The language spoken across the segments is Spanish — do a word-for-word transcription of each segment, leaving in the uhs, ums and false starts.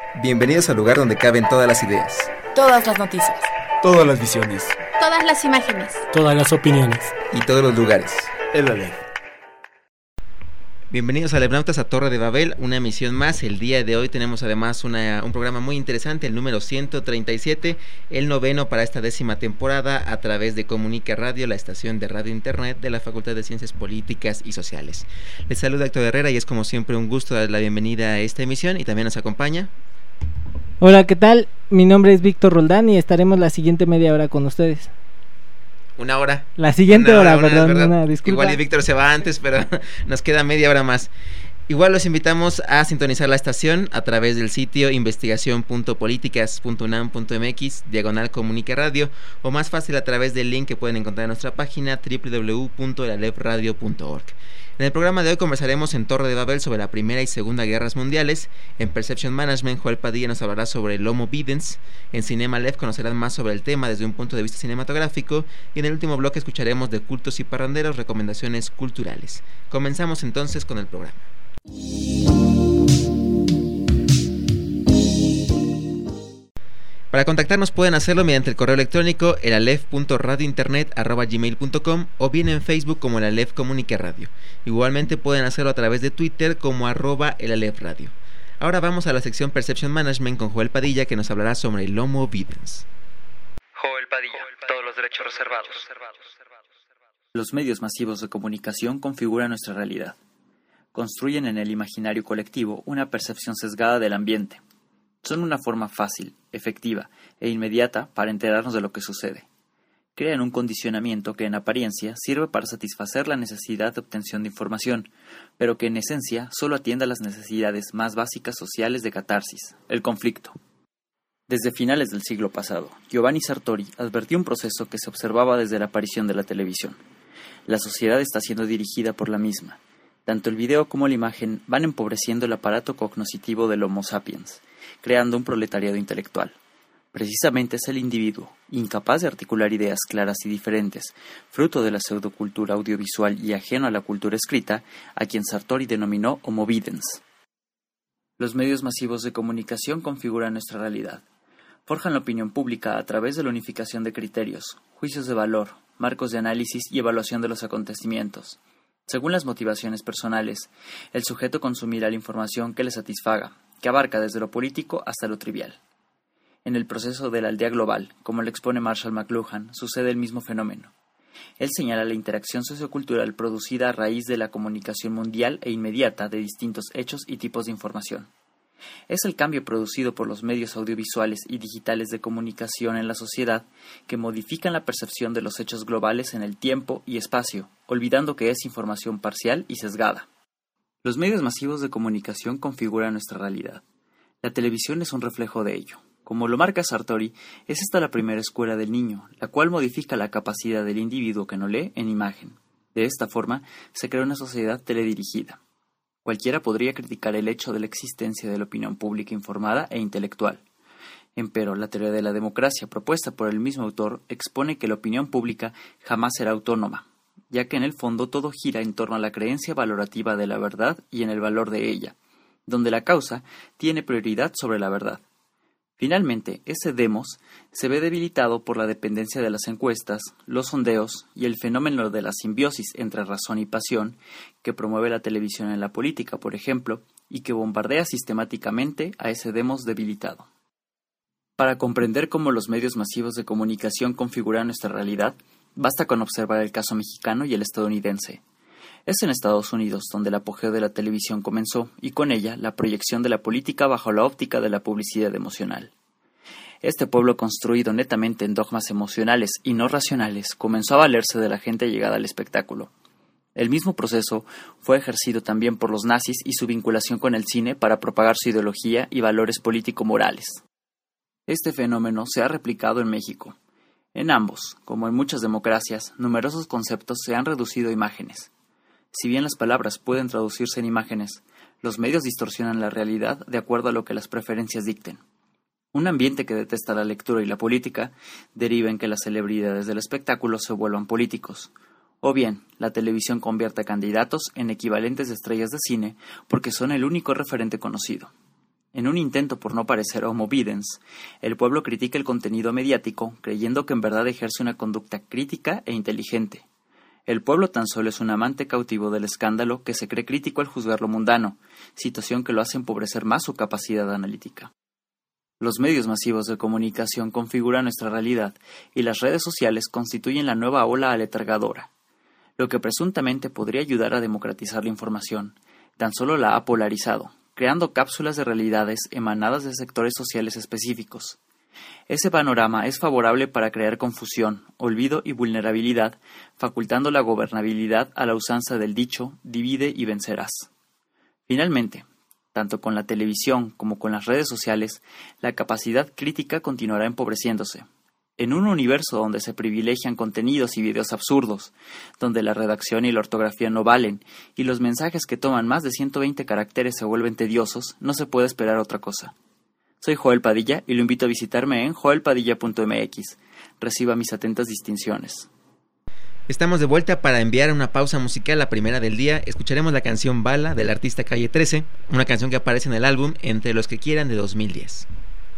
Bienvenidos al lugar donde caben todas las ideas, todas las noticias, todas las visiones, todas las imágenes, todas las opiniones y todos los lugares. El Aleph. Bienvenidos a Alephnautas a Torre de Babel, una emisión más. El día de hoy tenemos además una, un programa muy interesante, el número ciento treinta y siete, el noveno para esta décima temporada, a través de Comunica Radio, la estación de radio internet de la Facultad de Ciencias Políticas y Sociales. Les saluda Héctor Herrera y es como siempre un gusto dar la bienvenida a esta emisión, y también nos acompaña... Hola, ¿qué tal? Mi nombre es Víctor Roldán y estaremos la siguiente media hora con ustedes. Una hora. La siguiente una hora, hora, perdón, una, una disculpa. Igual y Víctor se va antes, pero nos queda media hora más. Igual los invitamos a sintonizar la estación a través del sitio investigación punto políticas punto unam punto mx, diagonal Comunica Radio, o más fácil a través del link que pueden encontrar en nuestra página doble u doble u doble u punto el alep radio punto org. En el programa de hoy conversaremos en Torre de Babel sobre la Primera y Segunda Guerras Mundiales. En Perception Management, Joel Padilla nos hablará sobre el Homo Videns. En Cinema Aleph conocerán más sobre el tema desde un punto de vista cinematográfico. Y en el último bloque escucharemos de cultos y parranderos, recomendaciones culturales. Comenzamos entonces con el programa. Para contactarnos pueden hacerlo mediante el correo electrónico el alef punto radio internet arroba gmail punto com o bien en Facebook como el Aleph Comunica Radio. Igualmente pueden hacerlo a través de Twitter como arroba el Aleph Radio. Ahora vamos a la sección Perception Management con Joel Padilla, que nos hablará sobre el Homo Videns. Joel Padilla, todos los derechos reservados. Los medios masivos de comunicación configuran nuestra realidad. Construyen en el imaginario colectivo una percepción sesgada del ambiente. Son una forma fácil, efectiva e inmediata para enterarnos de lo que sucede. Crean un condicionamiento que en apariencia sirve para satisfacer la necesidad de obtención de información, pero que en esencia solo atiende a las necesidades más básicas sociales de catarsis, el conflicto. Desde finales del siglo pasado, Giovanni Sartori advirtió un proceso que se observaba desde la aparición de la televisión. La sociedad está siendo dirigida por la misma. Tanto el video como la imagen van empobreciendo el aparato cognoscitivo del Homo sapiens, creando un proletariado intelectual. Precisamente es el individuo, incapaz de articular ideas claras y diferentes, fruto de la pseudocultura audiovisual y ajeno a la cultura escrita, a quien Sartori denominó Homo Videns. Los medios masivos de comunicación configuran nuestra realidad. Forjan la opinión pública a través de la unificación de criterios, juicios de valor, marcos de análisis y evaluación de los acontecimientos. Según las motivaciones personales, el sujeto consumirá la información que le satisfaga, que abarca desde lo político hasta lo trivial. En el proceso de la aldea global, como lo expone Marshall McLuhan, sucede el mismo fenómeno. Él señala la interacción sociocultural producida a raíz de la comunicación mundial e inmediata de distintos hechos y tipos de información. Es el cambio producido por los medios audiovisuales y digitales de comunicación en la sociedad que modifican la percepción de los hechos globales en el tiempo y espacio, olvidando que es información parcial y sesgada. Los medios masivos de comunicación configuran nuestra realidad. La televisión es un reflejo de ello. Como lo marca Sartori, es esta la primera escuela del niño, la cual modifica la capacidad del individuo que no lee en imagen. De esta forma, se crea una sociedad teledirigida. Cualquiera podría criticar el hecho de la existencia de la opinión pública informada e intelectual. Empero, la teoría de la democracia propuesta por el mismo autor expone que la opinión pública jamás será autónoma, ya que en el fondo todo gira en torno a la creencia valorativa de la verdad y en el valor de ella, donde la causa tiene prioridad sobre la verdad. Finalmente, ese demos se ve debilitado por la dependencia de las encuestas, los sondeos y el fenómeno de la simbiosis entre razón y pasión que promueve la televisión en la política, por ejemplo, y que bombardea sistemáticamente a ese demos debilitado. Para comprender cómo los medios masivos de comunicación configuran nuestra realidad, basta con observar el caso mexicano y el estadounidense. Es en Estados Unidos donde el apogeo de la televisión comenzó y con ella la proyección de la política bajo la óptica de la publicidad emocional. Este pueblo construido netamente en dogmas emocionales y no racionales comenzó a valerse de la gente llegada al espectáculo. El mismo proceso fue ejercido también por los nazis y su vinculación con el cine para propagar su ideología y valores político-morales. Este fenómeno se ha replicado en México. En ambos, como en muchas democracias, numerosos conceptos se han reducido a imágenes. Si bien las palabras pueden traducirse en imágenes, los medios distorsionan la realidad de acuerdo a lo que las preferencias dicten. Un ambiente que detesta la lectura y la política deriva en que las celebridades del espectáculo se vuelvan políticos, o bien la televisión convierte a candidatos en equivalentes de estrellas de cine porque son el único referente conocido. En un intento por no parecer homo videns, el pueblo critica el contenido mediático creyendo que en verdad ejerce una conducta crítica e inteligente. El pueblo tan solo es un amante cautivo del escándalo que se cree crítico al juzgar lo mundano, situación que lo hace empobrecer más su capacidad analítica. Los medios masivos de comunicación configuran nuestra realidad y las redes sociales constituyen la nueva ola aletargadora. Lo que presuntamente podría ayudar a democratizar la información, tan solo la ha polarizado, creando cápsulas de realidades emanadas de sectores sociales específicos. Ese panorama es favorable para crear confusión, olvido y vulnerabilidad, facultando la gobernabilidad a la usanza del dicho «divide y vencerás». Finalmente, tanto con la televisión como con las redes sociales, la capacidad crítica continuará empobreciéndose. En un universo donde se privilegian contenidos y videos absurdos, donde la redacción y la ortografía no valen, y los mensajes que toman más de ciento veinte caracteres se vuelven tediosos, no se puede esperar otra cosa. Soy Joel Padilla y lo invito a visitarme en joel padilla punto m x. Reciba mis atentas distinciones. Estamos de vuelta para enviar una pausa musical, la primera del día. Escucharemos la canción Bala del artista Calle trece, una canción que aparece en el álbum Entre los que quieran de dos mil diez.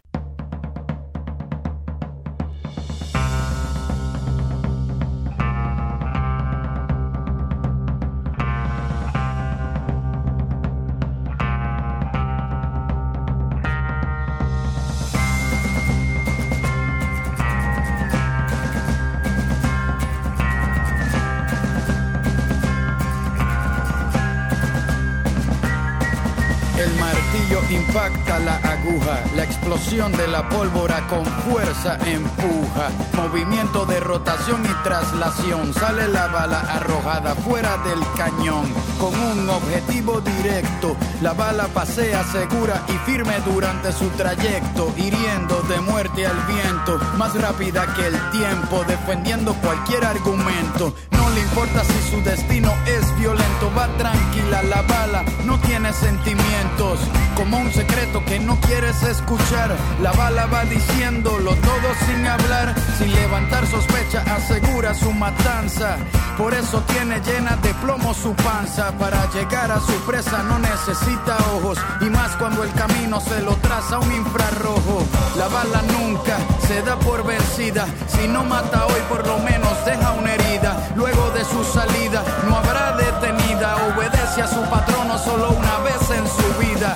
Impacta la aguja, la explosión de la pólvora con fuerza empuja, movimiento de rotación y traslación, sale la bala arrojada fuera del cañón, con un objetivo directo, la bala pasea segura y firme durante su trayecto, hiriendo de muerte al viento, más rápida que el tiempo, defendiendo cualquier argumento. No le importa si su destino es violento, va tranquila la bala, no tiene sentimientos, como un secreto que no quieres escuchar. La bala va diciéndolo todo sin hablar, sin levantar sospecha, asegura su matanza. Por eso tiene llena de plomo su panza. Para llegar a su presa no necesita ojos, y más cuando el camino se lo traza un infrarrojo. La bala nunca se da por vencida, si no mata hoy por lo menos deja una herida. Luego de su salida no habrá detenida, obedece a su patrono solo una vez en su vida.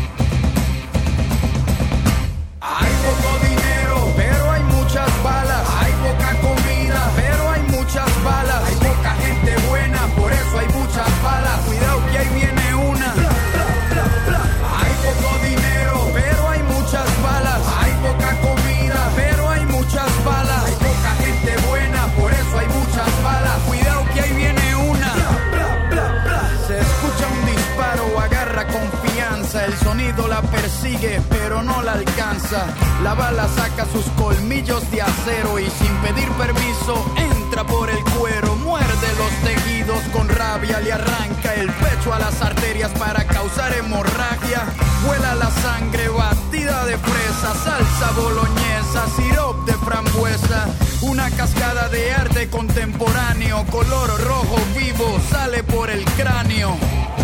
Hay poco dinero, pero hay muchas balas. Hay poca comida, pero hay muchas balas. Hay poca gente buena, por eso hay muchas balas. Cuidado que ahí viene una. Hay poco dinero, pero hay muchas balas. Hay poca comida, pero hay muchas balas. Hay poca gente buena, por eso hay muchas balas. Cuidado que ahí viene una. Se escucha un disparo, agarra confianza. El sonido la persigue, pero no la alcanza. La bala saca sus colmillos de acero y sin pedir permiso entra por el cuero. Muerde los tejidos con rabia, le arranca el pecho a las arterias para causar hemorragia. Vuela la sangre batida de fresa, salsa boloñesa, sirop de frambuesa. Una cascada de arte contemporáneo, color rojo vivo, sale por el cráneo.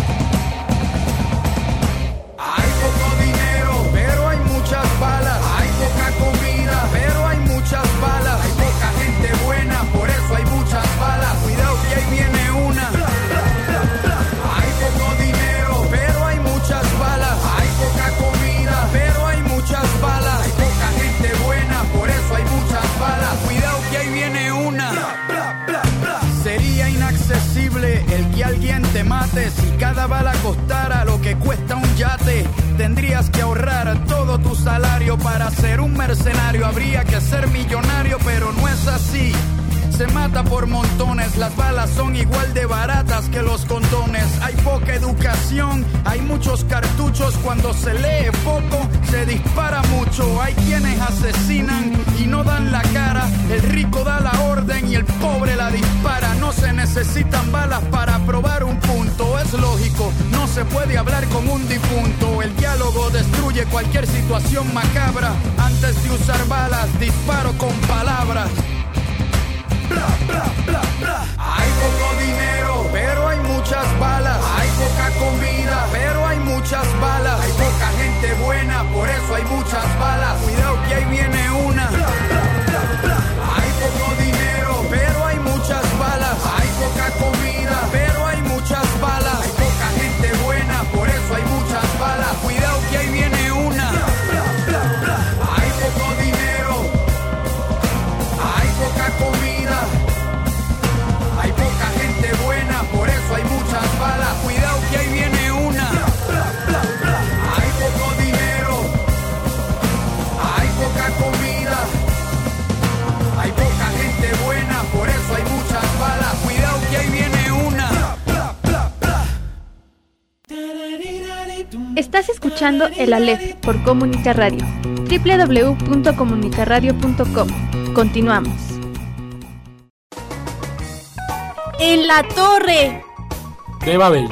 Hay poco dinero, pero hay muchas balas. Hay poca comida, pero hay muchas balas. Hay poca gente buena, por eso hay muchas balas. Cuidado que ahí viene una. Hay poco dinero, pero hay muchas balas. Hay poca comida, pero hay muchas balas. Hay poca gente buena, por eso hay muchas balas. Cuidado que ahí viene una. Sería inaccesible el que alguien te mate. Si cada bala costara lo que cuesta un yate, tendrías que ahorrar todo tu salario para ser un mercenario. Habría que ser millonario, pero no es así. Se mata por montones, las balas son igual de baratas que los condones. Hay poca educación, hay muchos cartuchos. Cuando se lee poco, se dispara mucho. Hay quienes asesinan y no dan la cara. El rico da la orden y el pobre la dispara. No se necesitan balas para probar un punto. Es lógico, no se puede hablar con un difunto. El diálogo destruye cualquier situación macabra. Antes de usar balas, disparo con palabras. Bla, bla, bla, bla. Hay poco dinero, pero hay muchas balas. Hay poca comida, pero hay muchas balas. Hay poca gente buena, por eso hay muchas balas. Cuidado que ahí viene una. Hay poco dinero, pero hay muchas balas. Hay poca comida, pero hay muchas balas. Hay poca gente buena, por eso hay muchas balas. Cuidado que ahí viene una. Hay poco dinero, hay poca comida, hay poca gente buena, por eso hay muchas balas. Cuidado que ahí viene una. Hay poco dinero, hay poca comida, hay poca gente buena, por eso hay muchas balas. Cuidado que ahí viene una. Estás escuchando El Aleph por Comunica Radio. doble u doble u doble u punto comunica radio punto com. Continuamos. En la torre de Babel.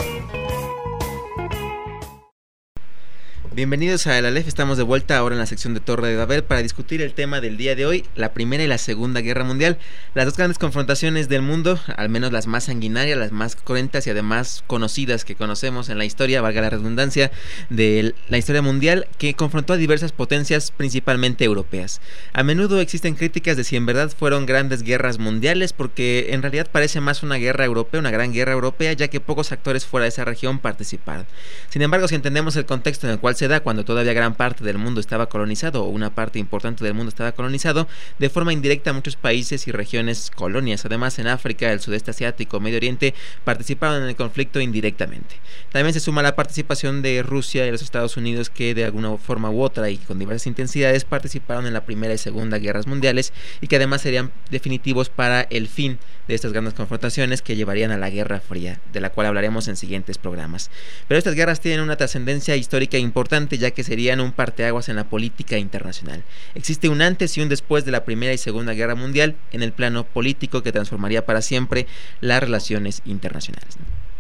Bienvenidos a El Aleph, estamos de vuelta ahora en la sección de Torre de Babel para discutir el tema del día de hoy, la Primera y la Segunda Guerra Mundial, las dos grandes confrontaciones del mundo, al menos las más sanguinarias, las más cruentas y además conocidas que conocemos en la historia, valga la redundancia, de la historia mundial, que confrontó a diversas potencias, principalmente europeas. A menudo existen críticas de si en verdad fueron grandes guerras mundiales, porque en realidad parece más una guerra europea, una gran guerra europea, ya que pocos actores fuera de esa región participaron. Sin embargo, si entendemos el contexto en el cual se da cuando todavía gran parte del mundo estaba colonizado o una parte importante del mundo estaba colonizado, de forma indirecta muchos países y regiones colonias, además en África, el sudeste asiático, Medio Oriente, participaron en el conflicto indirectamente. También se suma la participación de Rusia y los Estados Unidos, que de alguna forma u otra y con diversas intensidades participaron en la Primera y Segunda Guerras Mundiales y que además serían definitivos para el fin de estas grandes confrontaciones que llevarían a la Guerra Fría, de la cual hablaremos en siguientes programas. Pero estas guerras tienen una trascendencia histórica importante, ya que serían un parteaguas en la política internacional. Existe un antes y un después de la Primera y Segunda Guerra Mundial en el plano político que transformaría para siempre las relaciones internacionales.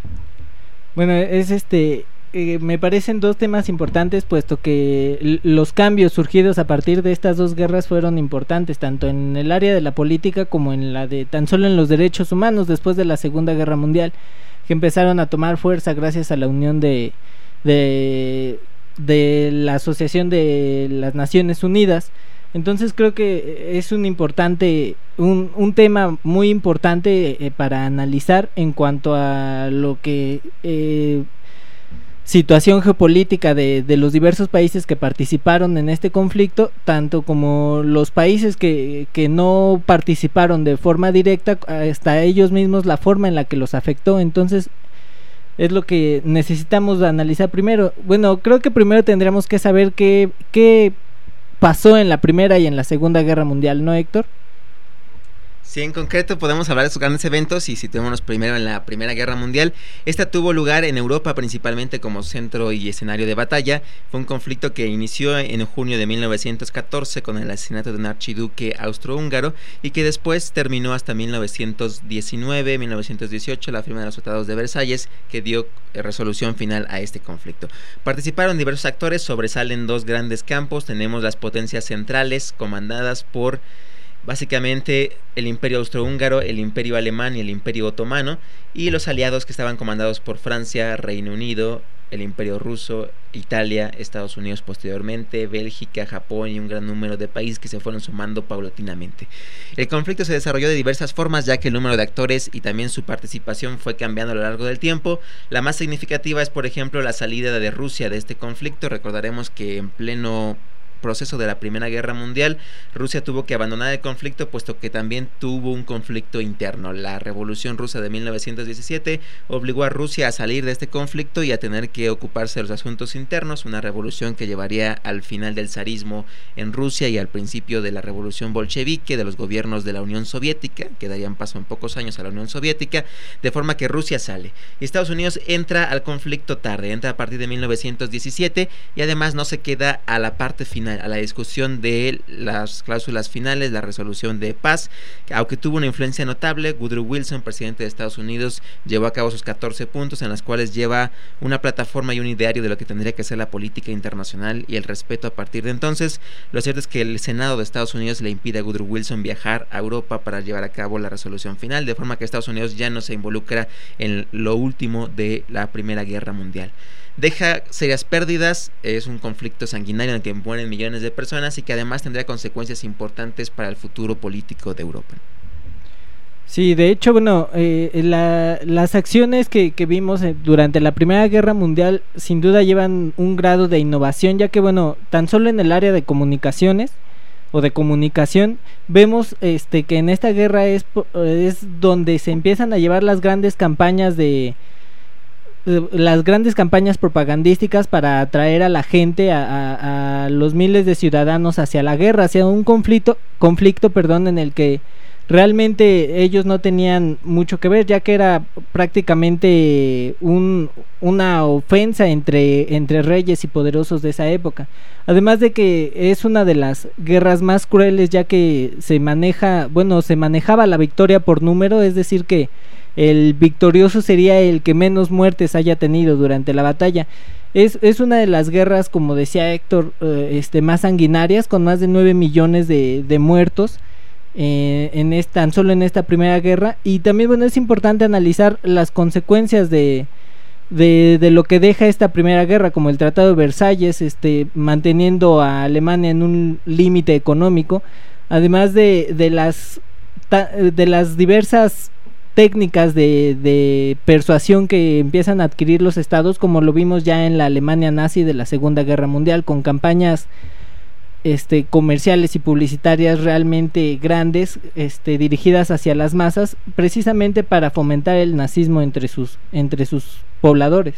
Bueno, es este... Eh, me parecen dos temas importantes, puesto que l- los cambios surgidos a partir de estas dos guerras fueron importantes, tanto en el área de la política como en la de tan solo en los derechos humanos después de la Segunda Guerra Mundial, que empezaron a tomar fuerza gracias a la unión de, de, de la Asociación de las Naciones Unidas. Entonces creo que es un importante, un, un tema muy importante eh, para analizar en cuanto a lo que... Eh, situación geopolítica de, de los diversos países que participaron en este conflicto, tanto como los países que, que no participaron de forma directa, hasta ellos mismos la forma en la que los afectó. Entonces es lo que necesitamos analizar primero. Bueno, creo que primero tendríamos que saber qué, qué pasó en la Primera y en la Segunda Guerra Mundial, ¿no, Héctor? Sí, en concreto podemos hablar de estos grandes eventos y situémonos primero en la Primera Guerra Mundial. Esta tuvo lugar en Europa principalmente como centro y escenario de batalla. Fue un conflicto que inició en junio de mil novecientos catorce con el asesinato de un archiduque austrohúngaro y que después terminó hasta mil novecientos diecinueve, mil novecientos dieciocho, la firma de los tratados de Versalles, que dio resolución final a este conflicto. Participaron diversos actores, sobresalen dos grandes campos. Tenemos las potencias centrales comandadas por básicamente el Imperio Austrohúngaro, el Imperio Alemán y el Imperio Otomano, y los aliados que estaban comandados por Francia, Reino Unido, el Imperio Ruso, Italia, Estados Unidos posteriormente, Bélgica, Japón y un gran número de países que se fueron sumando paulatinamente. El conflicto se desarrolló de diversas formas, ya que el número de actores y también su participación fue cambiando a lo largo del tiempo. La más significativa es, por ejemplo, la salida de Rusia de este conflicto. Recordaremos que en pleno proceso de la Primera Guerra Mundial, Rusia tuvo que abandonar el conflicto, puesto que también tuvo un conflicto interno. La Revolución Rusa de mil novecientos diecisiete obligó a Rusia a salir de este conflicto y a tener que ocuparse de los asuntos internos, una revolución que llevaría al final del zarismo en Rusia y al principio de la Revolución Bolchevique de los gobiernos de la Unión Soviética, que darían paso en pocos años a la Unión Soviética, de forma que Rusia sale. Y Estados Unidos entra al conflicto tarde, entra a partir de mil novecientos diecisiete y además no se queda a la parte final, a la discusión de las cláusulas finales, la resolución de paz, aunque tuvo una influencia notable. Woodrow Wilson, presidente de Estados Unidos, llevó a cabo sus catorce puntos en las cuales lleva una plataforma y un ideario de lo que tendría que ser la política internacional y el respeto a partir de entonces. Lo cierto es que el Senado de Estados Unidos le impide a Woodrow Wilson viajar a Europa para llevar a cabo la resolución final, de forma que Estados Unidos ya no se involucra en lo último de la Primera Guerra Mundial. deja serias pérdidas, es un conflicto sanguinario en el que mueren millones de personas y que además tendría consecuencias importantes para el futuro político de Europa. Sí, de hecho, bueno, eh, la, las acciones que, que vimos eh, durante la Primera Guerra Mundial sin duda llevan un grado de innovación, ya que, bueno, tan solo en el área de comunicaciones o de comunicación vemos este que en esta guerra es, es donde se empiezan a llevar las grandes campañas de, de las grandes campañas propagandísticas para atraer a la gente, a, a, a los miles de ciudadanos hacia la guerra, hacia un conflicto, conflicto, perdón, en el que realmente ellos no tenían mucho que ver, ya que era prácticamente un, una ofensa entre, entre reyes y poderosos de esa época. Además de que es una de las guerras más crueles, ya que se maneja, bueno, se manejaba la victoria por número, es decir que el victorioso sería el que menos muertes haya tenido durante la batalla. Es, es una de las guerras, como decía Héctor, eh, este, más sanguinarias, con más de nueve millones de, de muertos. Eh, en esta, tan solo en esta primera guerra. Y también, bueno, es importante analizar las consecuencias de, de, de lo que deja esta primera guerra, como el Tratado de Versalles, este, manteniendo a Alemania en un límite económico, además de, de las ta, de las diversas técnicas de, de persuasión que empiezan a adquirir los estados, como lo vimos ya en la Alemania nazi de la Segunda Guerra Mundial, con campañas Este, comerciales y publicitarias realmente grandes, este, dirigidas hacia las masas, precisamente para fomentar el nazismo entre sus, entre sus pobladores.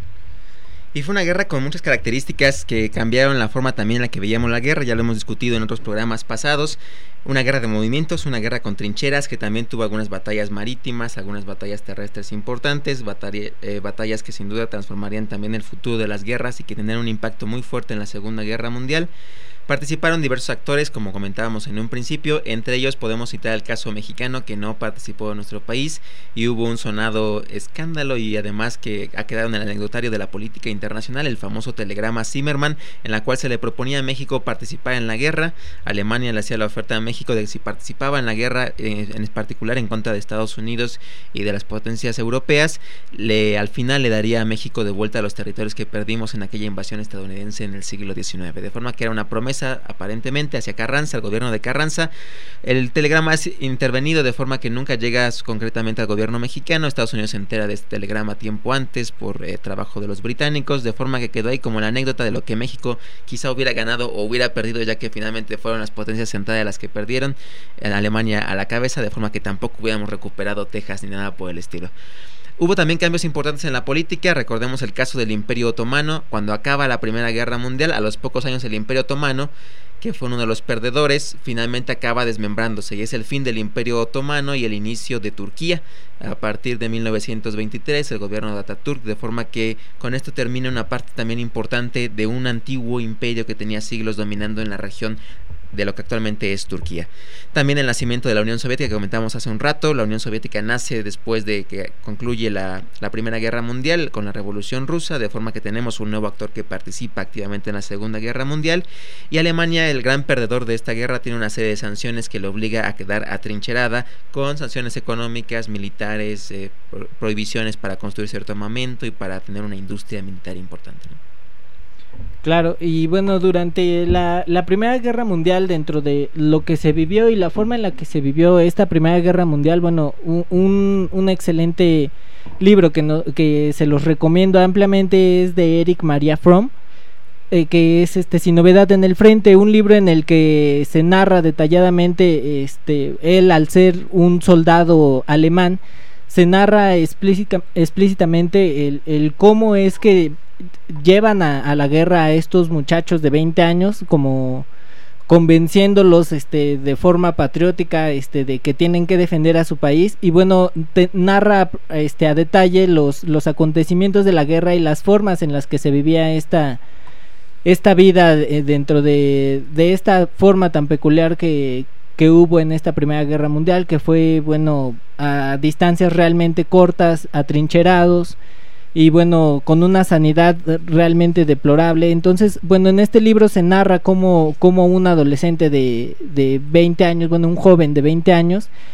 Y fue una guerra con muchas características que cambiaron la forma también en la que veíamos la guerra, ya lo hemos discutido en otros programas pasados. Una guerra de movimientos, una guerra con trincheras que también tuvo algunas batallas marítimas, algunas batallas terrestres importantes, batalla, eh, batallas que sin duda transformarían también el futuro de las guerras y que tendrían un impacto muy fuerte en la Segunda Guerra Mundial. Participaron diversos actores, como comentábamos en un principio, entre ellos podemos citar el caso mexicano, que no participó en nuestro país y hubo un sonado escándalo y además que ha quedado en el anecdotario de la política internacional, el famoso telegrama Zimmerman, en la cual se le proponía a México participar en la guerra. Alemania le hacía la oferta a México de que si participaba en la guerra, eh, en particular en contra de Estados Unidos y de las potencias europeas, le al final le daría a México de vuelta a los territorios que perdimos en aquella invasión estadounidense en el siglo diecinueve, de forma que era una promesa aparentemente hacia Carranza, el gobierno de Carranza. El telegrama es intervenido de forma que nunca llega concretamente al gobierno mexicano. Estados Unidos se entera de este telegrama tiempo antes por eh, trabajo de los británicos, de forma que quedó ahí como la anécdota de lo que México quizá hubiera ganado o hubiera perdido, ya que finalmente fueron las potencias centrales las que perdieron, en Alemania a la cabeza, de forma que tampoco hubiéramos recuperado Texas ni nada por el estilo. Hubo también cambios importantes en la política. Recordemos el caso del Imperio Otomano. Cuando acaba la Primera Guerra Mundial, a los pocos años el Imperio Otomano, que fue uno de los perdedores, finalmente acaba desmembrándose y es el fin del Imperio Otomano y el inicio de Turquía a partir de mil novecientos veintitrés, el gobierno de Atatürk, de forma que con esto termina una parte también importante de un antiguo imperio que tenía siglos dominando en la región de lo que actualmente es Turquía. También el nacimiento de la Unión Soviética, que comentamos hace un rato. La Unión Soviética nace después de que concluye la, la Primera Guerra Mundial con la Revolución Rusa, de forma que tenemos un nuevo actor que participa activamente en la Segunda Guerra Mundial. Y Alemania, el gran perdedor de esta guerra, tiene una serie de sanciones que le obliga a quedar atrincherada, con sanciones económicas, militares, eh, pro- prohibiciones para construir cierto armamento y para tener una industria militar importante, ¿no? Claro, y bueno, durante la, la Primera Guerra Mundial, dentro de lo que se vivió y la forma en la que se vivió esta Primera Guerra Mundial, bueno, un, un, un excelente libro que, no, que se los recomiendo ampliamente es de Erich Maria Fromm, eh, que es este Sin Novedad en el Frente, un libro en el que se narra detalladamente, este, él al ser un soldado alemán, se narra explícita, explícitamente el, el cómo es que llevan a, a la guerra a estos muchachos de veinte años, como convenciéndolos este de forma patriótica este de que tienen que defender a su país. Y bueno, te narra este a detalle los los acontecimientos de la guerra y las formas en las que se vivía esta esta vida eh, dentro de de esta forma tan peculiar que que hubo en esta Primera Guerra Mundial, que fue, bueno, a distancias realmente cortas, atrincherados y bueno, con una sanidad realmente deplorable. Entonces, bueno, en este libro se narra cómo, cómo un adolescente de, de veinte años, bueno, un joven de veinte años,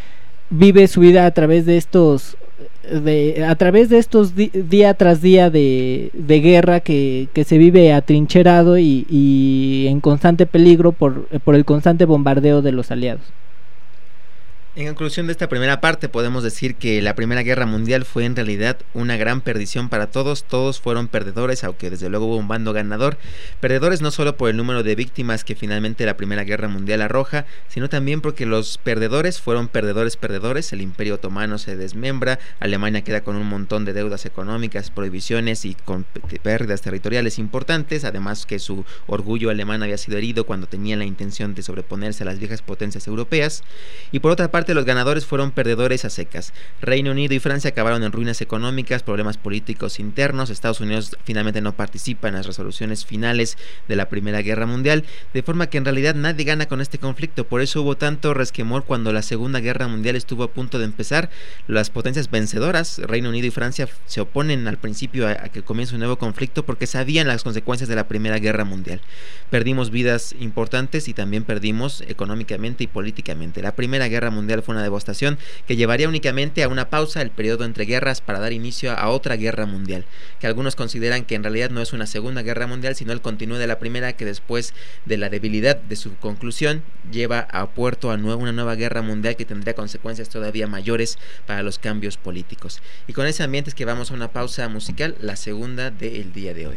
vive su vida a través de estos de a través de estos di- día tras día de, de guerra que, que se vive atrincherado y, y en constante peligro por, por el constante bombardeo de los aliados. En conclusión de esta primera parte, podemos decir que la Primera Guerra Mundial fue en realidad una gran perdición para todos. Todos fueron perdedores, aunque desde luego hubo un bando ganador. Perdedores no solo por el número de víctimas que finalmente la Primera Guerra Mundial arroja, sino también porque los perdedores fueron perdedores perdedores. El Imperio Otomano se desmembra, Alemania queda con un montón de deudas económicas, prohibiciones y con pérdidas territoriales importantes, además que su orgullo alemán había sido herido cuando tenían la intención de sobreponerse a las viejas potencias europeas. Y por otra parte, los ganadores fueron perdedores a secas. Reino Unido y Francia acabaron en ruinas económicas, problemas políticos internos. Estados Unidos finalmente no participa en las resoluciones finales de la Primera Guerra Mundial, de forma que en realidad nadie gana con este conflicto. Por eso hubo tanto resquemor cuando la Segunda Guerra Mundial estuvo a punto de empezar. Las potencias vencedoras, Reino Unido y Francia, se oponen al principio a, a que comience un nuevo conflicto porque sabían las consecuencias de la Primera Guerra Mundial. Perdimos vidas importantes y también perdimos económicamente y políticamente. La Primera Guerra Mundial fue una devastación que llevaría únicamente a una pausa el periodo entre guerras para dar inicio a otra guerra mundial, que algunos consideran que en realidad no es una segunda guerra mundial, sino el continuo de la primera, que después de la debilidad de su conclusión lleva a puerto a nuevo, una nueva guerra mundial que tendría consecuencias todavía mayores para los cambios políticos. Y con ese ambiente es que vamos a una pausa musical, la segunda del día de hoy.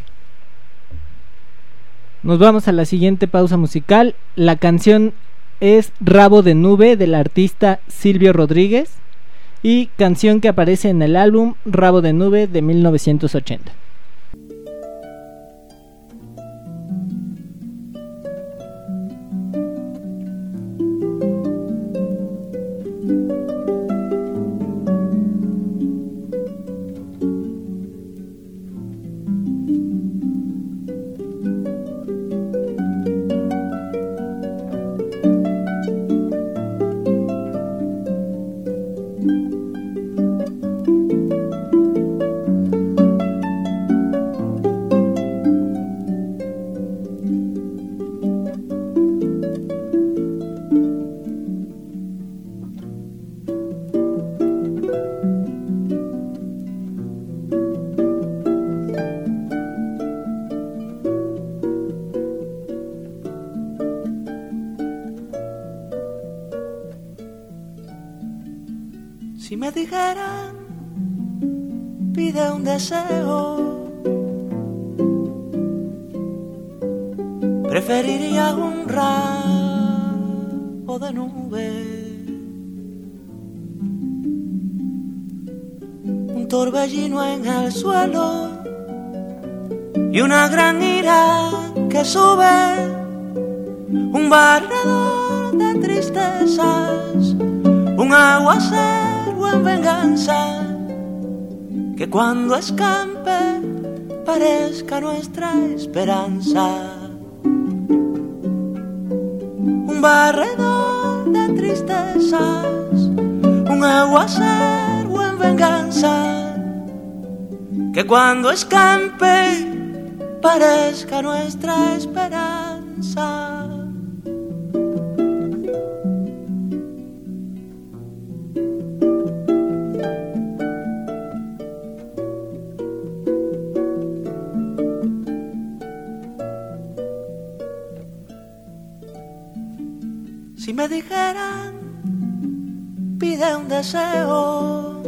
Nos vamos a la siguiente pausa musical. La canción es Rabo de Nube, del artista Silvio Rodríguez, y canción que aparece en el álbum Rabo de Nube de mil novecientos ochenta. Si me dijeran, pide un deseo, preferiría un rabo de nube, un torbellino en el suelo y una gran ira que sube, un barredor de tristezas, un aguacero en venganza, que cuando escampe parezca nuestra esperanza. Un barredor de tristezas, un aguacero en venganza, que cuando escampe parezca nuestra esperanza. Si me dijeran, pide un deseo,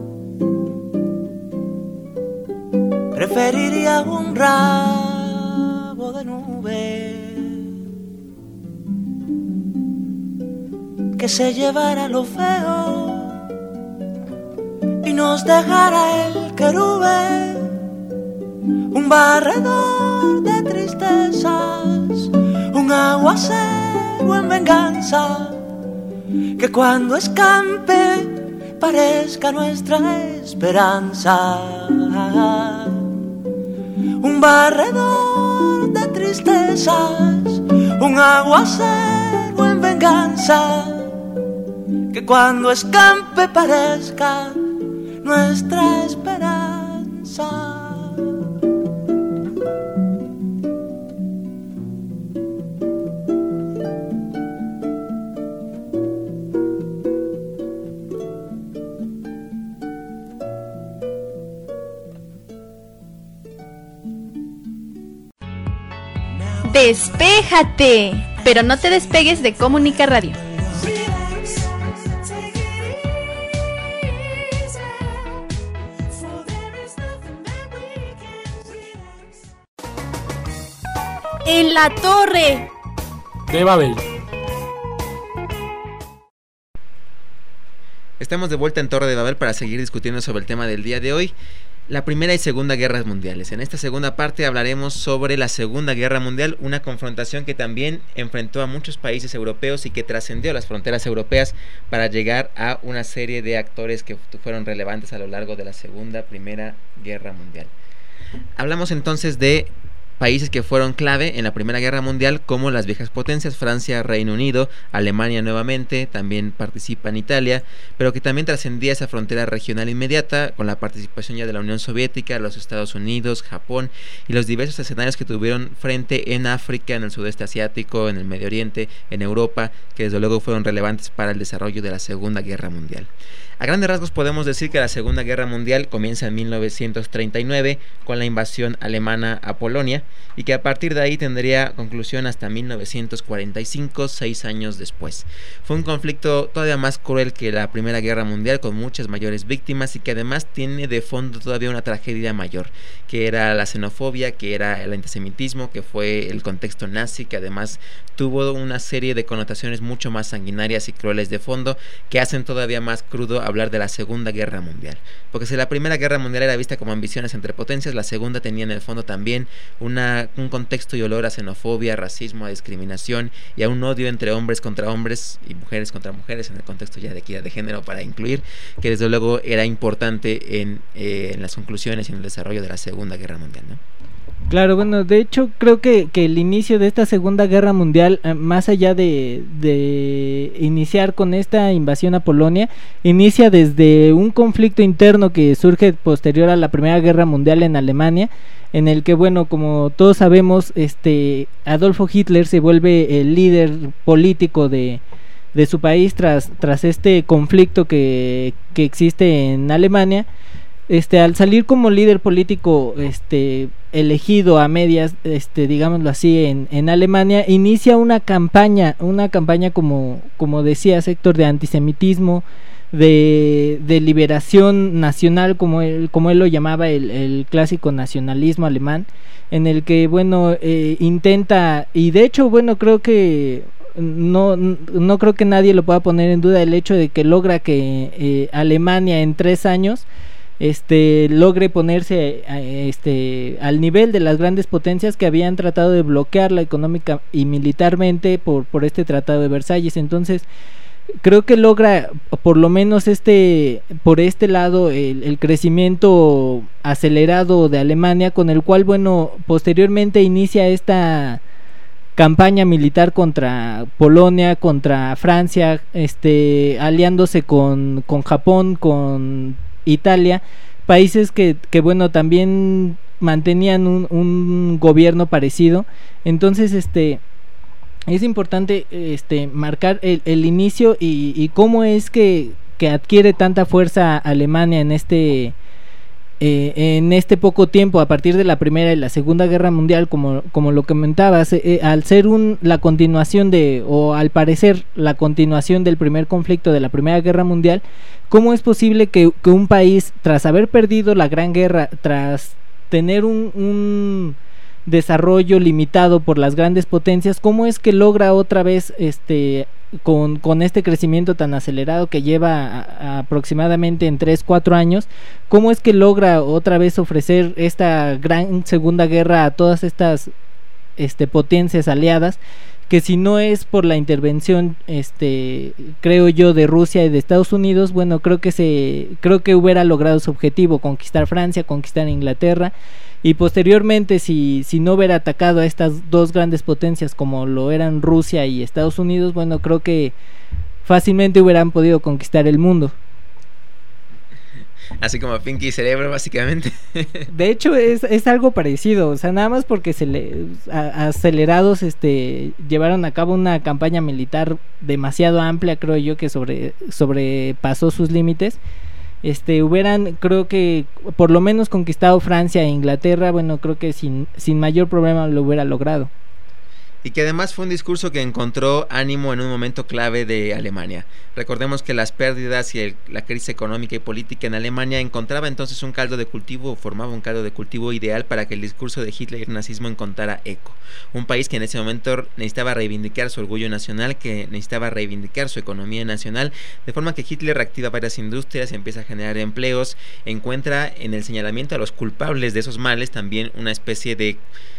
preferiría un rabo de nube que se llevara lo feo y nos dejara el querube, un barredor de tristezas, un aguacero en venganza, que cuando escampe parezca nuestra esperanza. Un barredor de tristezas, un aguacero en venganza, que cuando escampe parezca nuestra esperanza. Despéjate, pero no te despegues de Comunica Radio. En la torre de Babel. Estamos de vuelta en Torre de Babel para seguir discutiendo sobre el tema del día de hoy, la Primera y Segunda Guerras Mundiales. En esta segunda parte hablaremos sobre la Segunda Guerra Mundial, una confrontación que también enfrentó a muchos países europeos y que trascendió las fronteras europeas para llegar a una serie de actores que fueron relevantes a lo largo de la Segunda, Primera Guerra Mundial. Hablamos entonces de países que fueron clave en la Primera Guerra Mundial, como las viejas potencias, Francia, Reino Unido, Alemania nuevamente, también participa en Italia, pero que también trascendía esa frontera regional inmediata, con la participación ya de la Unión Soviética, los Estados Unidos, Japón, y los diversos escenarios que tuvieron frente en África, en el sudeste asiático, en el Medio Oriente, en Europa, que desde luego fueron relevantes para el desarrollo de la Segunda Guerra Mundial. A grandes rasgos podemos decir que la Segunda Guerra Mundial comienza en mil novecientos treinta y nueve con la invasión alemana a Polonia, y que a partir de ahí tendría conclusión hasta mil novecientos cuarenta y cinco, seis años después. Fue un conflicto todavía más cruel que la Primera Guerra Mundial, con muchas mayores víctimas, y que además tiene de fondo todavía una tragedia mayor, que era la xenofobia, que era el antisemitismo, que fue el contexto nazi, que además tuvo una serie de connotaciones mucho más sanguinarias y crueles de fondo, que hacen todavía más crudo hablar de la Segunda Guerra Mundial. Porque si la Primera Guerra Mundial era vista como ambiciones entre potencias, la Segunda tenía en el fondo también una, un contexto y olor a xenofobia, a racismo, a discriminación y a un odio entre hombres contra hombres y mujeres contra mujeres, en el contexto ya de equidad de género para incluir, que desde luego era importante en, eh, en las conclusiones y en el desarrollo de la Segunda Guerra Mundial, ¿no? Claro, bueno, de hecho creo que, que el inicio de esta Segunda Guerra Mundial, eh, más allá de, de iniciar con esta invasión a Polonia, inicia desde un conflicto interno que surge posterior a la Primera Guerra Mundial en Alemania, en el que, bueno, como todos sabemos, este Adolfo Hitler se vuelve el líder político de, de su país tras, tras este conflicto que, que existe en Alemania. Este, al salir como líder político, este, elegido a medias, este, digámoslo así, en, en Alemania, inicia una campaña, una campaña como, como decía Héctor, de antisemitismo, de, de liberación nacional, como él, como él lo llamaba, el, el clásico nacionalismo alemán, en el que, bueno, eh, intenta, y de hecho, bueno, creo que no, no creo que nadie lo pueda poner en duda, el hecho de que logra que eh, Alemania en tres años este logre ponerse este al nivel de las grandes potencias que habían tratado de bloquearla económica y militarmente por por este Tratado de Versalles. Entonces creo que logra por lo menos este por este lado el, el crecimiento acelerado de Alemania, con el cual, bueno, posteriormente inicia esta campaña militar contra Polonia, contra Francia, este aliándose con con Japón, con Italia, países que, que bueno, también mantenían un, un gobierno parecido. Entonces, este es importante este marcar el, el inicio y, y cómo es que, que adquiere tanta fuerza Alemania en este eh, en este poco tiempo, a partir de la Primera y la Segunda Guerra Mundial, como, como lo comentabas, eh, al ser un la continuación de, o al parecer la continuación del primer conflicto de la Primera Guerra Mundial. ¿Cómo es posible que, que un país, tras haber perdido la Gran Guerra, tras tener un, un desarrollo limitado por las grandes potencias, cómo es que logra otra vez, este, con, con este crecimiento tan acelerado que lleva a, a aproximadamente en tres, cuatro años, cómo es que logra otra vez ofrecer esta gran Segunda Guerra a todas estas este, potencias aliadas? Que si no es por la intervención, este, creo yo, de Rusia y de Estados Unidos, bueno, creo que se, creo que hubiera logrado su objetivo, conquistar Francia, conquistar Inglaterra, y posteriormente, si, si no hubiera atacado a estas dos grandes potencias como lo eran Rusia y Estados Unidos, bueno, creo que fácilmente hubieran podido conquistar el mundo. Así como Pinky Cerebro, básicamente. De hecho es, es algo parecido, o sea, nada más porque se le a, acelerados este llevaron a cabo una campaña militar demasiado amplia, creo yo, que sobre sobrepasó sus límites. Este hubieran, creo que por lo menos conquistado Francia e Inglaterra, bueno, creo que sin sin mayor problema lo hubiera logrado. y que además fue un discurso que encontró ánimo en un momento clave de Alemania. Recordemos que las pérdidas y el, la crisis económica y política en Alemania encontraba entonces un caldo de cultivo, formaba un caldo de cultivo ideal para que el discurso de Hitler y el nazismo encontrara eco. Un país que en ese momento necesitaba reivindicar su orgullo nacional, que necesitaba reivindicar su economía nacional, de forma que Hitler reactiva varias industrias, empieza a generar empleos, encuentra en el señalamiento a los culpables de esos males también una especie de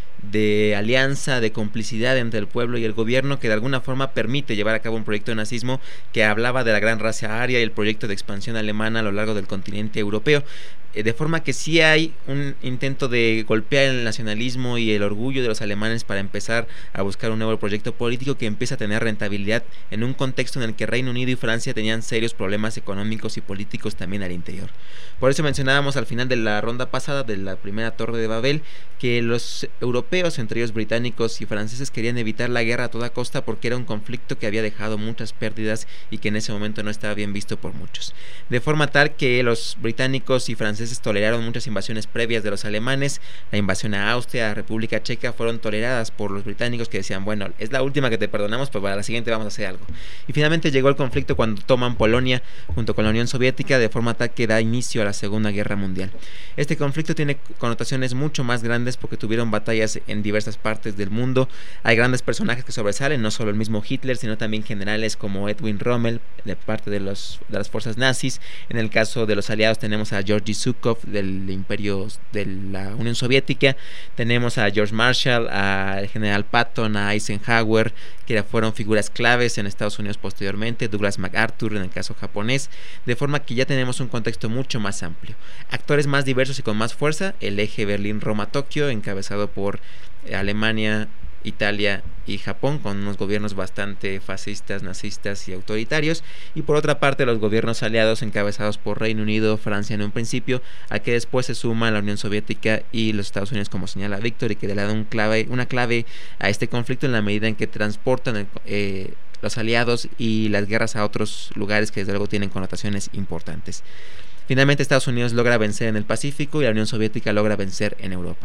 de alianza, de complicidad entre el pueblo y el gobierno, que de alguna forma permite llevar a cabo un proyecto de nazismo que hablaba de la gran raza aria y el proyecto de expansión alemana a lo largo del continente europeo. De forma que sí hay un intento de golpear el nacionalismo y el orgullo de los alemanes para empezar a buscar un nuevo proyecto político que empieza a tener rentabilidad en un contexto en el que Reino Unido y Francia tenían serios problemas económicos y políticos también al interior. Por eso mencionábamos al final de la ronda pasada de la primera Torre de Babel que los europeos, entre ellos británicos y franceses, querían evitar la guerra a toda costa porque era un conflicto que había dejado muchas pérdidas y que en ese momento no estaba bien visto por muchos. De forma tal que los británicos y franceses toleraron muchas invasiones previas de los alemanes. La invasión a Austria, a República Checa fueron toleradas por los británicos, que decían, bueno, es la última que te perdonamos, pero para la siguiente vamos a hacer algo. Y finalmente llegó el conflicto cuando toman Polonia junto con la Unión Soviética, de forma tal que da inicio a la Segunda Guerra Mundial. Este conflicto tiene connotaciones mucho más grandes porque tuvieron batallas en diversas partes del mundo. Hay grandes personajes que sobresalen, no solo el mismo Hitler, sino también generales como Erwin Rommel de parte de, los, de las fuerzas nazis. En el caso de los aliados tenemos a Georgy Zhukov del imperio de la Unión Soviética, tenemos a George Marshall, al general Patton, a Eisenhower, que fueron figuras claves en Estados Unidos posteriormente, Douglas MacArthur en el caso japonés, de forma que ya tenemos un contexto mucho más amplio. Actores más diversos y con más fuerza, el eje Berlín-Roma-Tokio, encabezado por Alemania, Italia y Japón, con unos gobiernos bastante fascistas, nazistas y autoritarios, y por otra parte los gobiernos aliados encabezados por Reino Unido, Francia en un principio, a que después se suma la Unión Soviética y los Estados Unidos, como señala Víctor, y que le da un clave, una clave a este conflicto en la medida en que transportan el, eh, los aliados y las guerras a otros lugares que desde luego tienen connotaciones importantes. Finalmente Estados Unidos logra vencer en el Pacífico y la Unión Soviética logra vencer en Europa.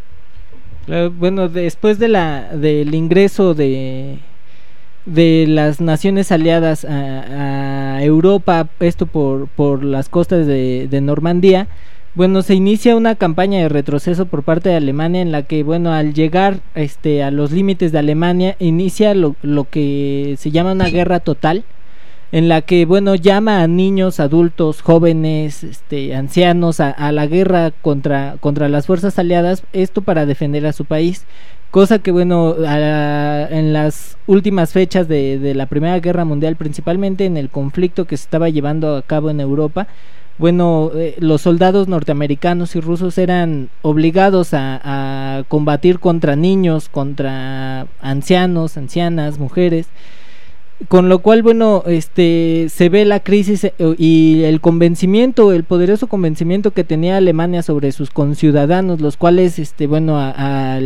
Bueno, después de la del ingreso de de las naciones aliadas a, a Europa, esto por por las costas de, de Normandía, bueno, se inicia una campaña de retroceso por parte de Alemania en la que, bueno, al llegar este a los límites de Alemania inicia lo, lo que se llama una guerra total, en la que, bueno, llama a niños, adultos, jóvenes, este, ancianos a, a la guerra contra, contra las fuerzas aliadas, esto para defender a su país, cosa que, bueno, a, en las últimas fechas de, de la Primera Guerra Mundial, principalmente en el conflicto que se estaba llevando a cabo en Europa, bueno, eh, los soldados norteamericanos y rusos eran obligados a, a combatir contra niños, contra ancianos, ancianas, mujeres, con lo cual, bueno, este se ve la crisis y el convencimiento, el poderoso convencimiento que tenía Alemania sobre sus conciudadanos, los cuales, este bueno, a, a,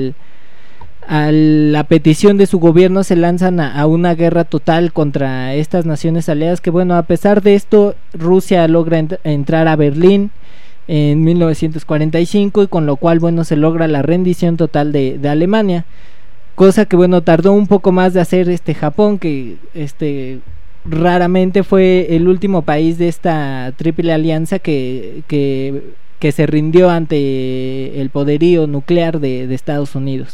a la petición de su gobierno se lanzan a, a una guerra total contra estas naciones aliadas, que, bueno, a pesar de esto, Rusia logra ent- entrar a Berlín en mil novecientos cuarenta y cinco, y con lo cual, bueno, se logra la rendición total de, de Alemania. Cosa que, bueno, tardó un poco más de hacer este Japón, que este raramente fue el último país de esta triple alianza que, que, que se rindió ante el poderío nuclear de, de Estados Unidos.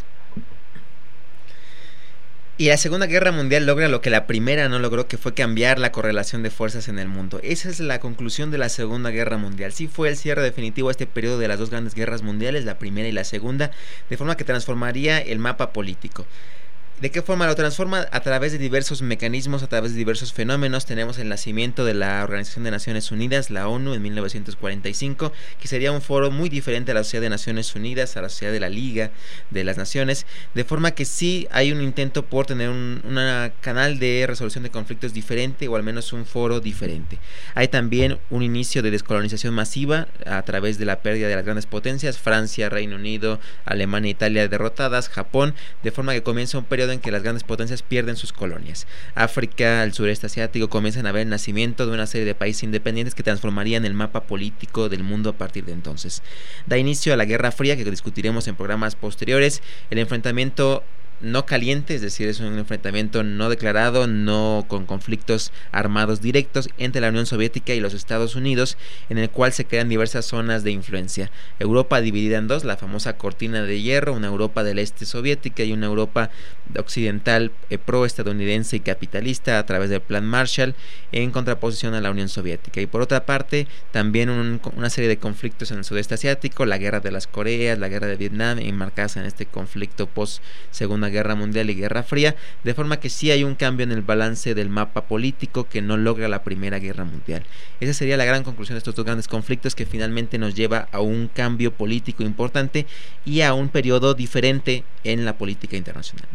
Y la Segunda Guerra Mundial logra lo que la primera no logró, que fue cambiar la correlación de fuerzas en el mundo. Esa es la conclusión de la Segunda Guerra Mundial. Sí fue el cierre definitivo a este periodo de las dos grandes guerras mundiales, la primera y la segunda, de forma que transformaría el mapa político. ¿De qué forma lo transforma? A través de diversos mecanismos, a través de diversos fenómenos. Tenemos el nacimiento de la Organización de Naciones Unidas, la ONU, en mil novecientos cuarenta y cinco, que sería un foro muy diferente a la Sociedad de Naciones Unidas, a la Sociedad de la Liga de las Naciones, de forma que sí hay un intento por tener un una canal de resolución de conflictos diferente, o al menos un foro diferente. Hay también un inicio de descolonización masiva a través de la pérdida de las grandes potencias, Francia, Reino Unido, Alemania, Italia derrotadas, Japón, de forma que comienza un periodo en que las grandes potencias pierden sus colonias. África, el sureste asiático comienzan a ver el nacimiento de una serie de países independientes que transformarían el mapa político del mundo a partir de entonces. Da inicio a la Guerra Fría, que discutiremos en programas posteriores, el enfrentamiento no caliente, es decir, es un enfrentamiento no declarado, no con conflictos armados directos entre la Unión Soviética y los Estados Unidos, en el cual se crean diversas zonas de influencia. Europa dividida en dos, la famosa cortina de hierro, una Europa del este soviética y una Europa occidental eh, pro-estadounidense y capitalista a través del Plan Marshall, en contraposición a la Unión Soviética. Y por otra parte, también un, una serie de conflictos en el sudeste asiático, la guerra de las Coreas, la guerra de Vietnam, enmarcadas en este conflicto post Segunda Guerra Mundial y Guerra Fría, de forma que sí hay un cambio en el balance del mapa político que no logra la Primera Guerra Mundial. Esa sería la gran conclusión de estos dos grandes conflictos, que finalmente nos lleva a un cambio político importante y a un periodo diferente en la política internacional.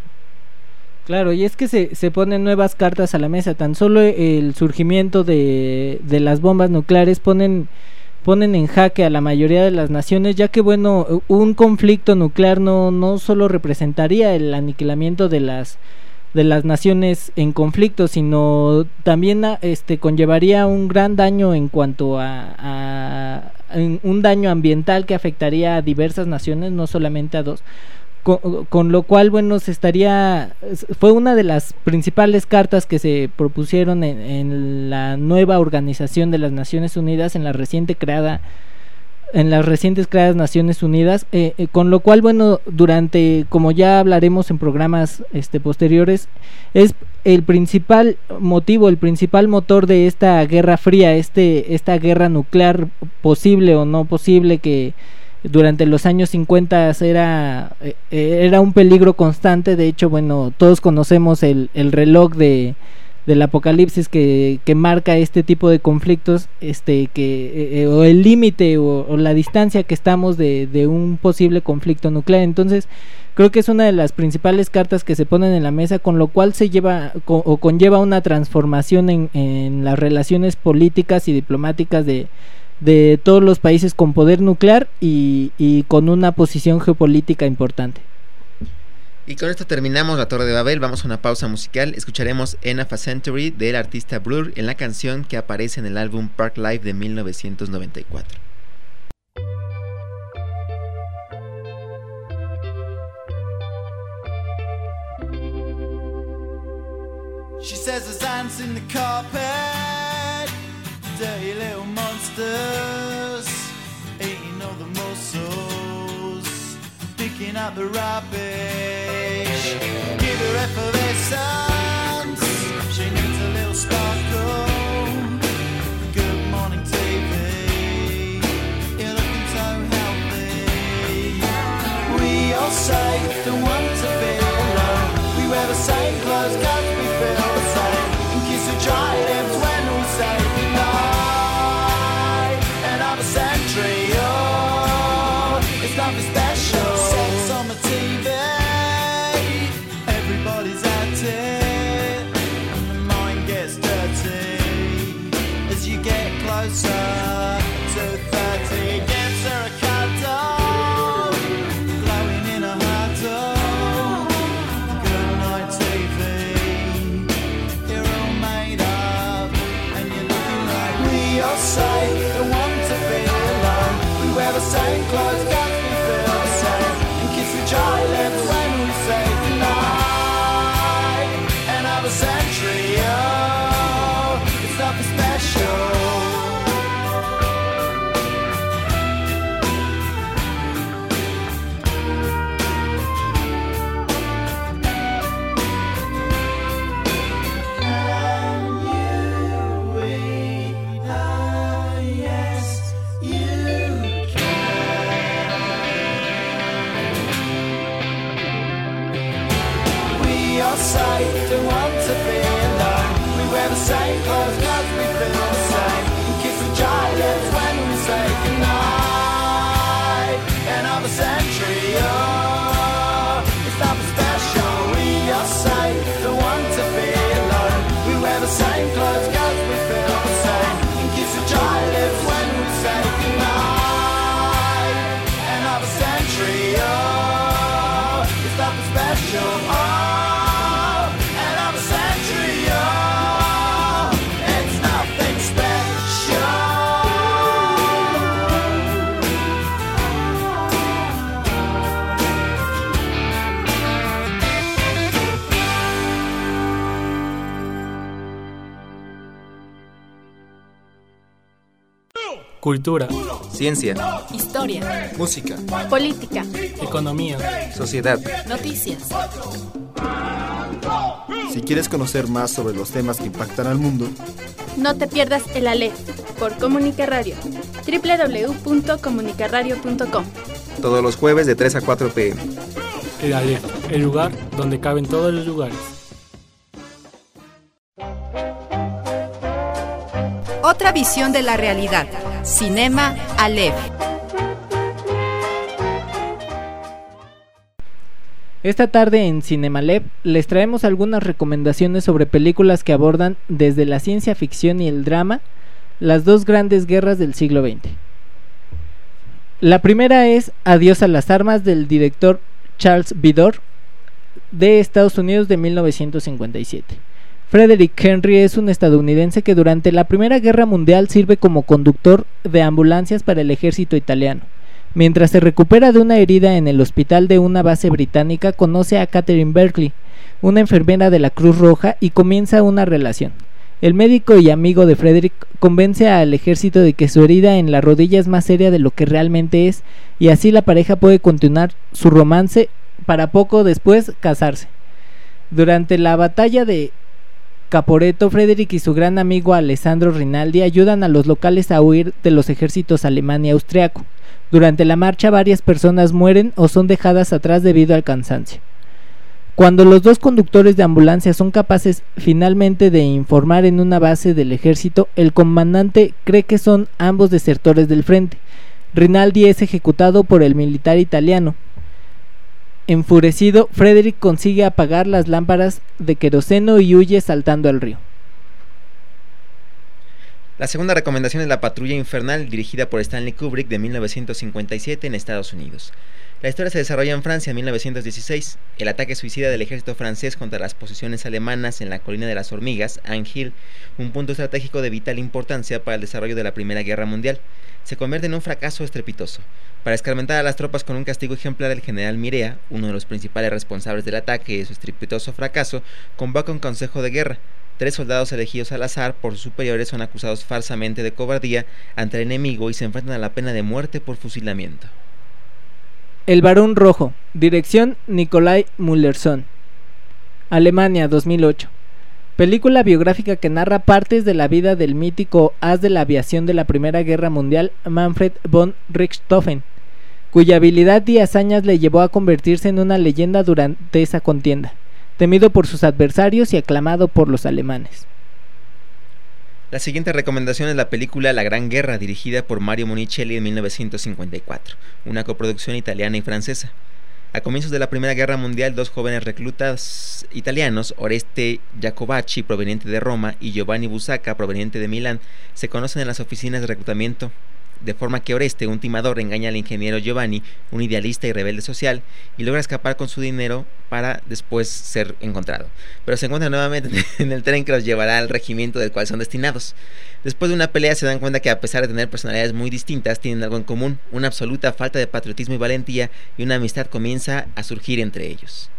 Claro, y es que se, se ponen nuevas cartas a la mesa. Tan solo el surgimiento de, de las bombas nucleares ponen, ponen en jaque a la mayoría de las naciones, ya que bueno, un conflicto nuclear no, no solo representaría el aniquilamiento de las de las naciones en conflicto, sino también este conllevaría un gran daño en cuanto a, a, a un daño ambiental que afectaría a diversas naciones, no solamente a dos. Con, con lo cual, bueno, se estaría, fue una de las principales cartas que se propusieron en, en la nueva organización de las Naciones Unidas, en la reciente creada, en las recientes creadas Naciones Unidas, eh, eh, con lo cual, bueno, durante, como ya hablaremos en programas este posteriores, es el principal motivo, el principal motor de esta guerra fría, este, esta guerra nuclear posible o no posible, que durante los años cincuenta era, eh, era un peligro constante. De hecho, bueno, todos conocemos el, el reloj de del apocalipsis que, que marca este tipo de conflictos, este que eh, o el límite o, o la distancia que estamos de, de un posible conflicto nuclear. Entonces creo que es una de las principales cartas que se ponen en la mesa, con lo cual se lleva co, o conlleva una transformación en, en las relaciones políticas y diplomáticas de de todos los países con poder nuclear y, y con una posición geopolítica importante. Y con esto terminamos La Torre de Babel. Vamos a una pausa musical. Escucharemos End of a Century del artista Blur en la canción que aparece en el álbum Park Life de mil novecientos noventa y cuatro. She says there's ants in the carpet, dirty little monsters, eating all the mussels, picking up the rubbish. Give her effervescence, she needs a little sparkle. Good morning T V, you're looking so healthy. We all say don't want to be alone. We wear the same clothes 'cause we feel the same, and kiss the dry lips when we say goodnight. Another century, oh, it's nothing special. Sex on the T V, everybody's at it, and the mind gets dirty as you get closer to thirty. Gives her a cuddle, glowing in a huddle. Good night T V, you're all made up, and you're looking like we all say don't want to be alone. We wear the same clothes 'cause we feel the same, and kiss the dry lips when we say goodnight. Another century, oh, it's nothing special. Say don't want to be alone. We wear the same clothes 'cause we feel the same, and kiss the dry lips when we say goodnight. Another century, oh, it's nothing special. We all say don't want to be alone. We wear the same clothes 'cause we feel the same, and kiss the dry lips when we say goodnight. Another century, oh, it's nothing special. Oh, century, oh, it's nothing special. cultura, ciencia, historia, música, política, economía, sociedad, noticias. Si quieres conocer más sobre los temas que impactan al mundo, no te pierdas el Aleph por Comunica Radio. doble u doble u doble u punto comunica radio punto com. Todos los jueves de tres a cuatro pe eme. El Aleph, el lugar donde caben todos los lugares. Otra visión de la realidad. Cinema Aleph. Esta tarde en Cinemalab les traemos algunas recomendaciones sobre películas que abordan desde la ciencia ficción y el drama las dos grandes guerras del siglo veinte. La primera es Adiós a las armas, del director Charles Vidor, de Estados Unidos, de mil novecientos cincuenta y siete. Frederick Henry es un estadounidense que durante la Primera Guerra Mundial sirve como conductor de ambulancias para el ejército italiano. Mientras se recupera de una herida en el hospital de una base británica, conoce a Catherine Berkeley, una enfermera de la Cruz Roja, y comienza una relación. El médico y amigo de Frederick convence al ejército de que su herida en la rodilla es más seria de lo que realmente es, y así la pareja puede continuar su romance para poco después casarse. Durante la batalla de Caporetto, Frederick y su gran amigo Alessandro Rinaldi ayudan a los locales a huir de los ejércitos alemán y austriaco. Durante la marcha, varias personas mueren o son dejadas atrás debido al cansancio. Cuando los dos conductores de ambulancia son capaces finalmente de informar en una base del ejército, el comandante cree que son ambos desertores del frente. Rinaldi es ejecutado por el militar italiano. Enfurecido, Frederick consigue apagar las lámparas de queroseno y huye saltando al río. La segunda recomendación es La Patrulla Infernal, dirigida por Stanley Kubrick, de mil novecientos cincuenta y siete, en Estados Unidos. La historia se desarrolla en Francia en mil novecientos dieciséis. El ataque suicida del ejército francés contra las posiciones alemanas en la colina de las hormigas, Ant Hill, un punto estratégico de vital importancia para el desarrollo de la Primera Guerra Mundial, se convierte en un fracaso estrepitoso. Para escarmentar a las tropas con un castigo ejemplar, el general Mirea, uno de los principales responsables del ataque y de su estrepitoso fracaso, convoca un consejo de guerra. Tres soldados elegidos al azar por sus superiores son acusados falsamente de cobardía ante el enemigo y se enfrentan a la pena de muerte por fusilamiento. El Barón Rojo, dirección Nikolai Müllersohn, Alemania, dos mil ocho. Película biográfica que narra partes de la vida del mítico as de la aviación de la Primera Guerra Mundial, Manfred von Richthofen, cuya habilidad y hazañas le llevó a convertirse en una leyenda durante esa contienda, temido por sus adversarios y aclamado por los alemanes. La siguiente recomendación es la película La Gran Guerra, dirigida por Mario Monicelli en mil novecientos cincuenta y cuatro, una coproducción italiana y francesa. A comienzos de la Primera Guerra Mundial, dos jóvenes reclutas italianos, Oreste Jacobacci, proveniente de Roma, y Giovanni Busacca, proveniente de Milán, se conocen en las oficinas de reclutamiento, de forma que Oreste, un timador, engaña al ingeniero Giovanni, un idealista y rebelde social, y logra escapar con su dinero para después ser encontrado. Pero se encuentran nuevamente en el tren que los llevará al regimiento del cual son destinados. Después de una pelea se dan cuenta que, a pesar de tener personalidades muy distintas, tienen algo en común: una absoluta falta de patriotismo y valentía, y una amistad comienza a surgir entre ellos.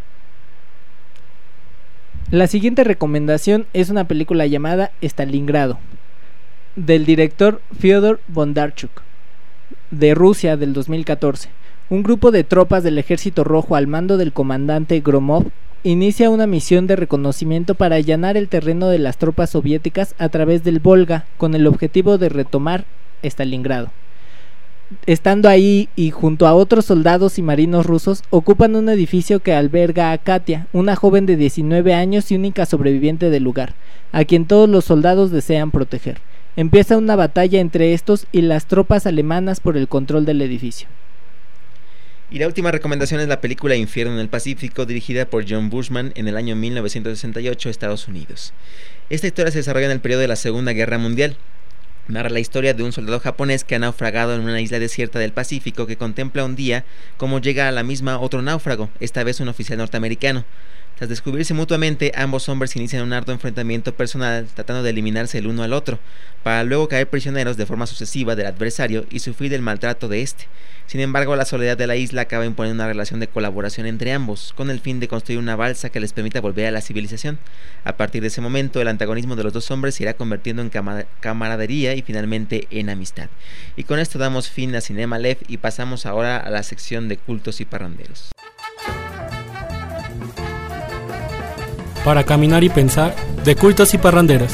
La siguiente recomendación es una película llamada Stalingrado, del director Fyodor Bondarchuk, de Rusia, del dos mil catorce. Un grupo de tropas del Ejército Rojo al mando del comandante Gromov inicia una misión de reconocimiento para allanar el terreno de las tropas soviéticas a través del Volga, con el objetivo de retomar Stalingrado. Estando ahí y junto a otros soldados y marinos rusos, ocupan un edificio que alberga a Katia, una joven de diecinueve años y única sobreviviente del lugar, a quien todos los soldados desean proteger. Empieza una batalla entre estos y las tropas alemanas por el control del edificio. Y la última recomendación es la película Infierno en el Pacífico, dirigida por John Bushman en el año mil novecientos sesenta y ocho, Estados Unidos. Esta historia se desarrolla en el periodo de la Segunda Guerra Mundial. Narra la historia de un soldado japonés que ha naufragado en una isla desierta del Pacífico, que contempla un día cómo llega a la misma otro náufrago, esta vez un oficial norteamericano. Tras descubrirse mutuamente, ambos hombres inician un arduo enfrentamiento personal tratando de eliminarse el uno al otro, para luego caer prisioneros de forma sucesiva del adversario y sufrir el maltrato de este. Sin embargo, la soledad de la isla acaba imponiendo una relación de colaboración entre ambos, con el fin de construir una balsa que les permita volver a la civilización. A partir de ese momento, el antagonismo de los dos hombres se irá convirtiendo en cama- camaradería y finalmente en amistad. Y con esto damos fin a Cinema Aleph y pasamos ahora a la sección de cultos y parranderos. Para caminar y pensar, de cultos y parranderos.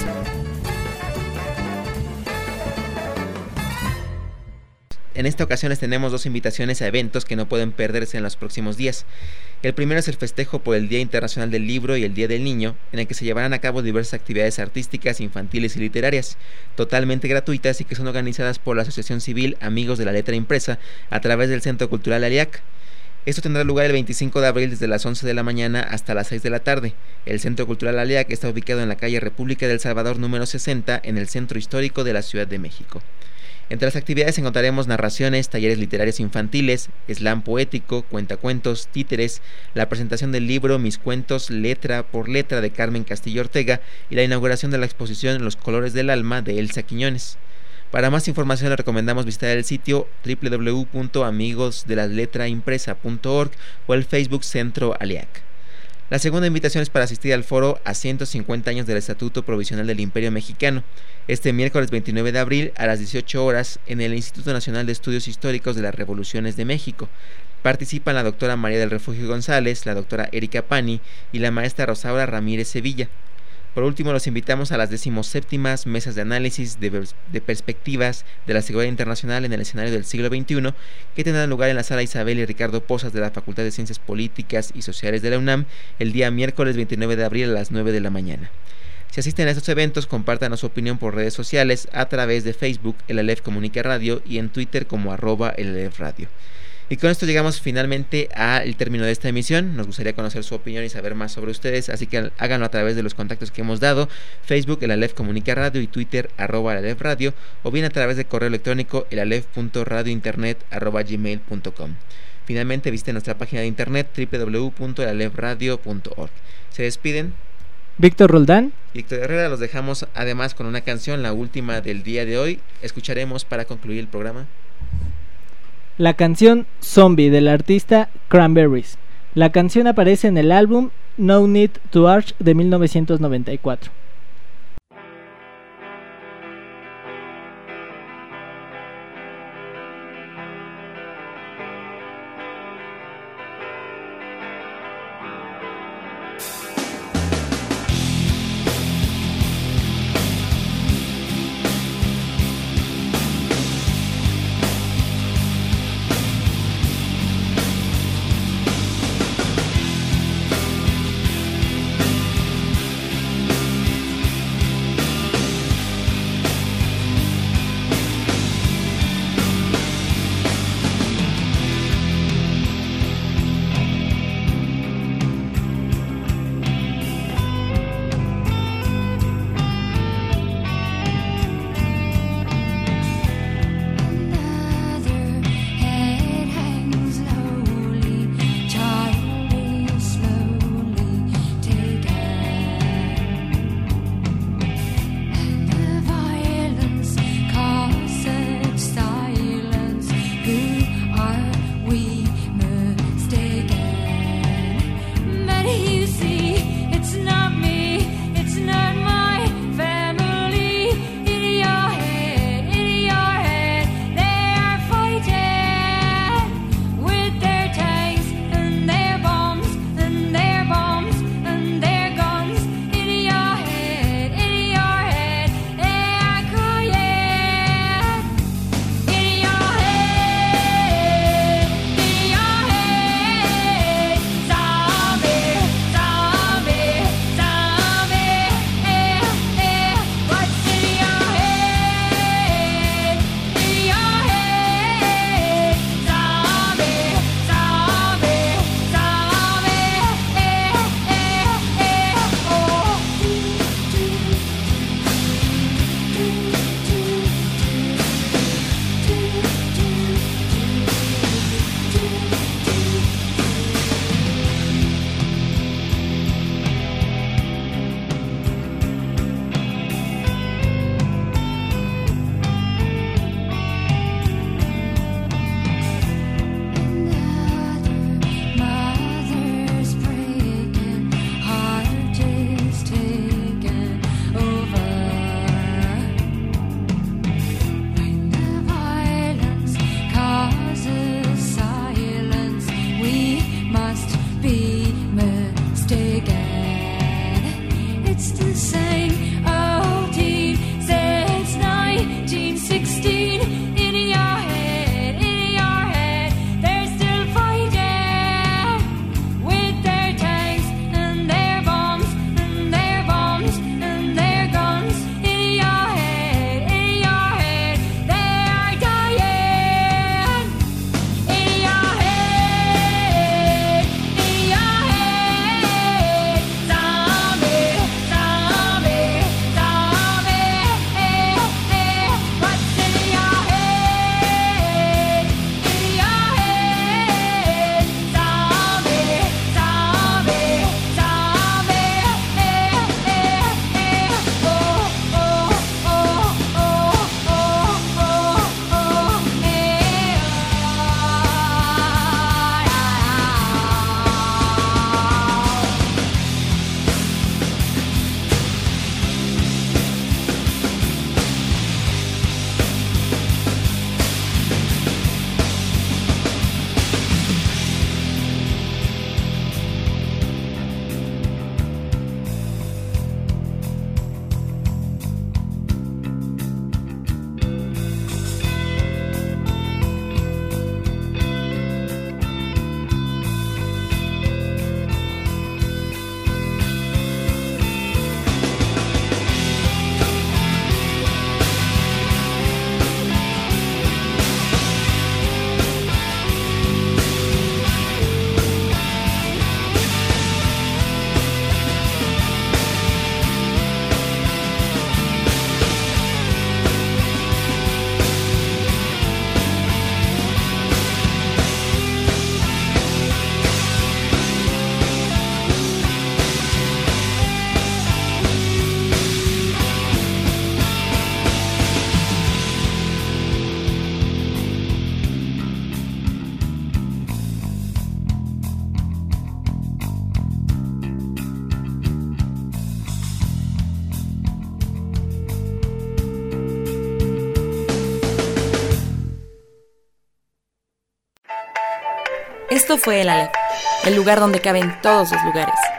En esta ocasión les tenemos dos invitaciones a eventos que no pueden perderse en los próximos días. El primero es el festejo por el Día Internacional del Libro y el Día del Niño, en el que se llevarán a cabo diversas actividades artísticas, infantiles y literarias, totalmente gratuitas y que son organizadas por la Asociación Civil Amigos de la Letra Impresa a través del Centro Cultural Aliac. Esto tendrá lugar el veinticinco de abril desde las once de la mañana hasta las seis de la tarde. El Centro Cultural Aliac está ubicado en la calle República del Salvador número sesenta, en el Centro Histórico de la Ciudad de México. Entre las actividades encontraremos narraciones, talleres literarios infantiles, slam poético, cuentacuentos, títeres, la presentación del libro Mis Cuentos letra por letra de Carmen Castillo Ortega y la inauguración de la exposición Los Colores del Alma de Elsa Quiñones. Para más información les recomendamos visitar el sitio doble u doble u doble u punto amigos de la letra impresa punto org o el Facebook Centro Aliac. La segunda invitación es para asistir al foro a ciento cincuenta años del Estatuto Provisional del Imperio Mexicano, este miércoles veintinueve de abril a las dieciocho horas en el Instituto Nacional de Estudios Históricos de las Revoluciones de México. Participan la doctora María del Refugio González, la doctora Erika Pani y la maestra Rosaura Ramírez Sevilla. Por último, los invitamos a las decimoséptimas mesas de análisis de, de perspectivas de la seguridad internacional en el escenario del siglo veintiuno, que tendrán lugar en la sala Isabel y Ricardo Pozas de la Facultad de Ciencias Políticas y Sociales de la UNAM el día miércoles veintinueve de abril a las nueve de la mañana. Si asisten a estos eventos, compártanos su opinión por redes sociales a través de Facebook, el Aleph Comunica Radio, y en Twitter como arroba el Aleph Radio. Y con esto llegamos finalmente al término de esta emisión. Nos gustaría conocer su opinión y saber más sobre ustedes, así que háganlo a través de los contactos que hemos dado: Facebook, el Aleph Comunica Radio, y Twitter, arroba el Aleph Radio, o bien a través de correo electrónico el aleph punto radio internet arroba gmail punto com. Finalmente visiten nuestra página de internet doble u doble u doble u punto el aleph radio punto org. Se despiden Víctor Roldán y Víctor Herrera. Los dejamos además con una canción, la última del día de hoy. Escucharemos para concluir el programa la canción Zombie del artista Cranberries. La canción aparece en el álbum No Need to Arch de mil novecientos noventa y cuatro. Esto fue el Aleph, el lugar donde caben todos los lugares.